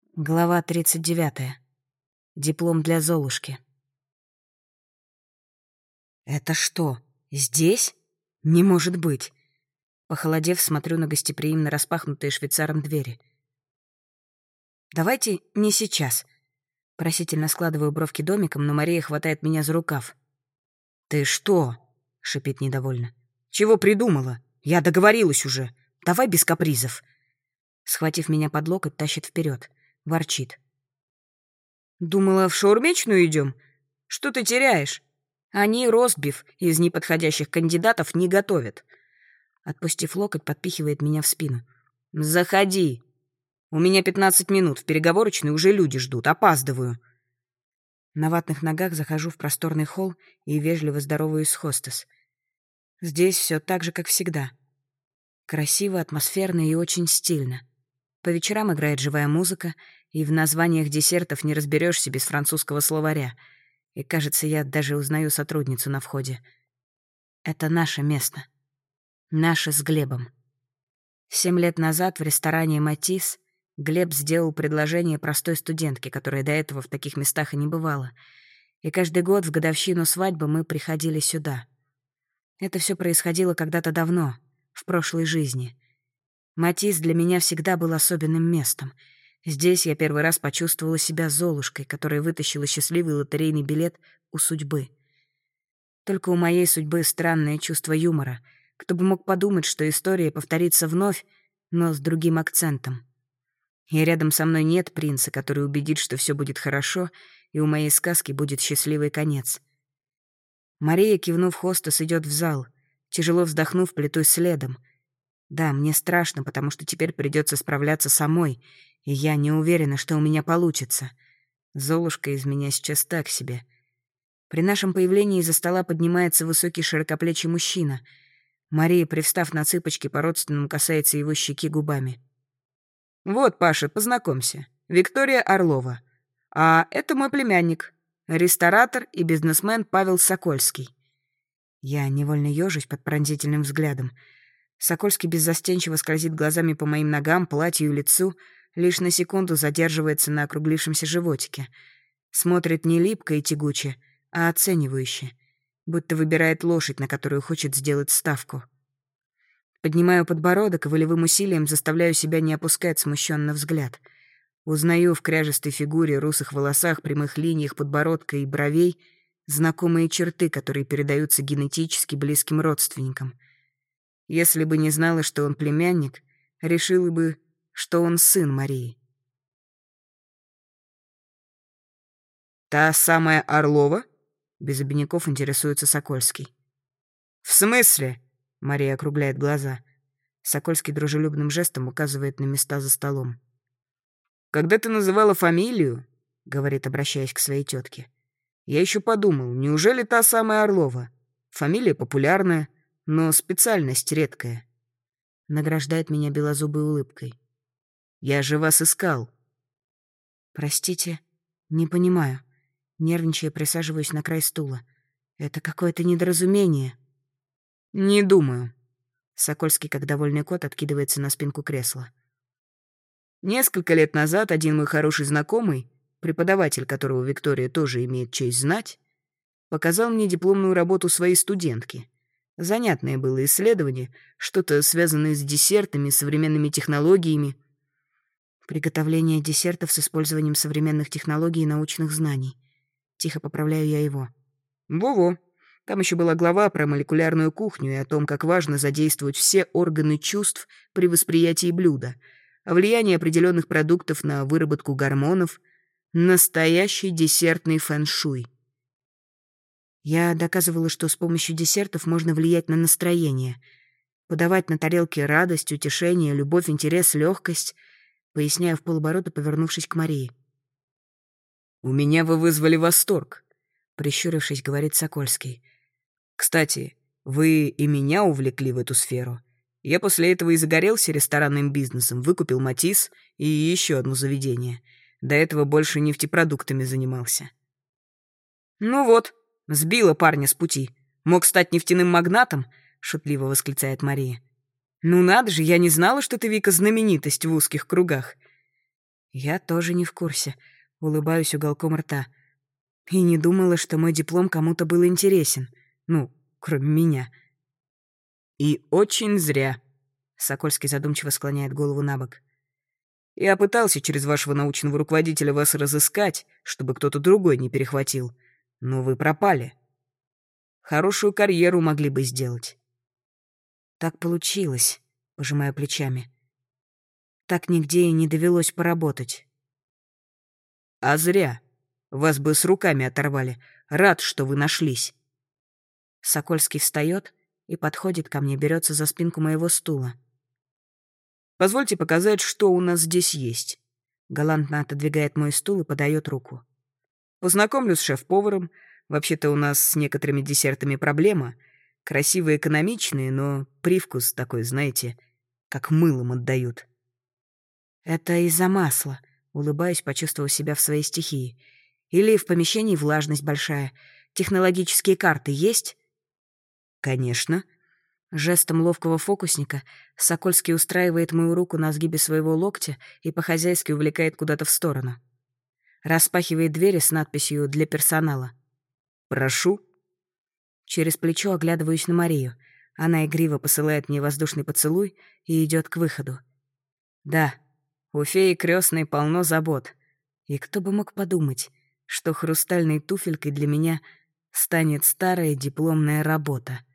Глава 39. Диплом для Золушки. «Это что, здесь? Не может быть!» Похолодев, смотрю на гостеприимно распахнутые швейцаром двери. «Давайте не сейчас». Просительно складываю бровки домиком, но Мария хватает меня за рукав. «Ты что?» — шипит недовольно. «Чего придумала? Я договорилась уже. Давай без капризов». Схватив меня под локоть, тащит вперед. Ворчит. «Думала, в шаурмечную идем? Что ты теряешь? Они ростбиф из неподходящих кандидатов не готовят». Отпустив локоть, подпихивает меня в спину. «Заходи. У меня 15 минут, в переговорочной уже люди ждут, опаздываю». На ватных ногах захожу в просторный холл и вежливо здороваюсь с хостес. Здесь все так же, как всегда. Красиво, атмосферно и очень стильно. По вечерам играет живая музыка, и в названиях десертов не разберешься без французского словаря. И, кажется, я даже узнаю сотрудницу на входе. Это наше место. Наше с Глебом. 7 лет назад в ресторане «Матис» Глеб сделал предложение простой студентке, которая до этого в таких местах и не бывала. И каждый год в годовщину свадьбы мы приходили сюда. Это все происходило когда-то давно, в прошлой жизни. «Матис» для меня всегда был особенным местом. Здесь я первый раз почувствовала себя Золушкой, которая вытащила счастливый лотерейный билет у судьбы. Только у моей судьбы странное чувство юмора. Кто бы мог подумать, что история повторится вновь, но с другим акцентом. И рядом со мной нет принца, который убедит, что все будет хорошо, и у моей сказки будет счастливый конец. Мария, кивнув хостес, идет в зал. Тяжело вздохнув, плетусь следом. Да, мне страшно, потому что теперь придется справляться самой, и я не уверена, что у меня получится. Золушка из меня сейчас так себе. При нашем появлении из-за стола поднимается высокий широкоплечий мужчина. Мария, привстав на цыпочки, по-родственному касается его щеки губами. «Вот, Паша, познакомься. Виктория Орлова. А это мой племянник, ресторатор и бизнесмен Павел Сокольский». Я невольно ёжусь под пронзительным взглядом. Сокольский беззастенчиво скользит глазами по моим ногам, платью и лицу, лишь на секунду задерживается на округлившемся животике. Смотрит не липко и тягуче, а оценивающе, будто выбирает лошадь, на которую хочет сделать ставку. Поднимаю подбородок и волевым усилием заставляю себя не опускать смущенно взгляд. Узнаю в кряжестой фигуре, русых волосах, прямых линиях подбородка и бровей знакомые черты, которые передаются генетически близким родственникам. Если бы не знала, что он племянник, решила бы, что он сын Марии. «Та самая Орлова?» — без обиняков интересуется Сокольский. «В смысле?» — Мария округляет глаза. Сокольский дружелюбным жестом указывает на места за столом. «Когда ты называла фамилию, — говорит, обращаясь к своей тетке, — я еще подумал, неужели та самая Орлова? Фамилия популярная, но специальность редкая». Награждает меня белозубой улыбкой. «Я же вас искал». «Простите, не понимаю». Нервничая, присаживаюсь на край стула. «Это какое-то недоразумение». «Не думаю». Сокольский, как довольный кот, откидывается на спинку кресла. «Несколько лет назад один мой хороший знакомый, преподаватель которого Виктория тоже имеет честь знать, показал мне дипломную работу своей студентки. Занятное было исследование, что-то связанное с десертами, современными технологиями. Приготовление десертов с использованием современных технологий и научных знаний. Тихо поправляю я его. Во-во. Там еще была глава про молекулярную кухню и о том, как важно задействовать все органы чувств при восприятии блюда, о влиянии определенных продуктов на выработку гормонов. Настоящий десертный фэн-шуй. Я доказывала, что с помощью десертов можно влиять на настроение, подавать на тарелке радость, утешение, любовь, интерес, легкость, поясняю вполоборота, повернувшись к Марии. «У меня вы вызвали восторг», — прищурившись, говорит Сокольский. «Кстати, вы и меня увлекли в эту сферу. Я после этого и загорелся ресторанным бизнесом, выкупил «Матис» и еще одно заведение. До этого больше нефтепродуктами занимался». «Ну вот, сбила парня с пути. Мог стать нефтяным магнатом?» — шутливо восклицает Мария. «Ну надо же, я не знала, что ты, Вика, знаменитость в узких кругах». Я тоже не в курсе. Улыбаюсь уголком рта. И не думала, что мой диплом кому-то был интересен. Ну, кроме меня. И очень зря. Сокольский задумчиво склоняет голову на бок. Я пытался через вашего научного руководителя вас разыскать, чтобы кто-то другой не перехватил. Но вы пропали. Хорошую карьеру могли бы сделать. Так получилось, пожимая плечами. Так нигде и не довелось поработать. А зря. Вас бы с руками оторвали. Рад, что вы нашлись. Сокольский встает и подходит ко мне, берется за спинку моего стула. Позвольте показать, что у нас здесь есть. Галантно отодвигает мой стул и подает руку. Познакомлю с шеф-поваром. Вообще-то у нас с некоторыми десертами проблема. Красивые, экономичные, но привкус такой, знаете, как мылом отдают. Это из-за масла. Улыбаюсь, почувствовав себя в своей стихии. Или в помещении влажность большая. Технологические карты есть? Конечно. Жестом ловкого фокусника Сокольский устраивает мою руку на сгибе своего локтя и по-хозяйски увлекает куда-то в сторону. Распахивает двери с надписью «Для персонала». «Прошу». Через плечо оглядываюсь на Марию. Она игриво посылает мне воздушный поцелуй и идет к выходу. Да, у феи крестной полно забот. И кто бы мог подумать, что хрустальной туфелькой для меня станет старая дипломная работа.